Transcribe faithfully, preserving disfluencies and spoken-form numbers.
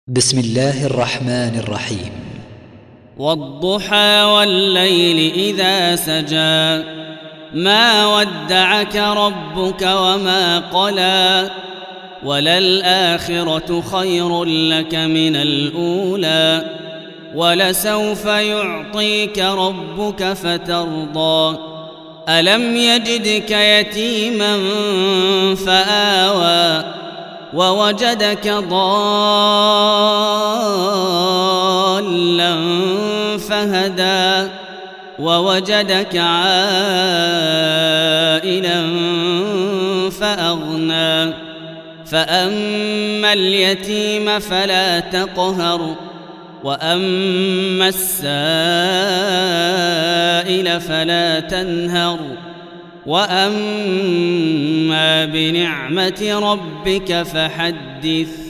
بسم الله الرحمن الرحيم. والضحى والليل إذا سجى ما ودعك ربك وما قلى وللآخرة خير لك من الأولى ولسوف يعطيك ربك فترضى ألم يجدك يتيما فآوى ووجدك ضالا فهدى ووجدك عائلا فأغنى فأما اليتيم فلا تقهر وأما السائل فلا تنهر وأما بنعمة ربك فحدث.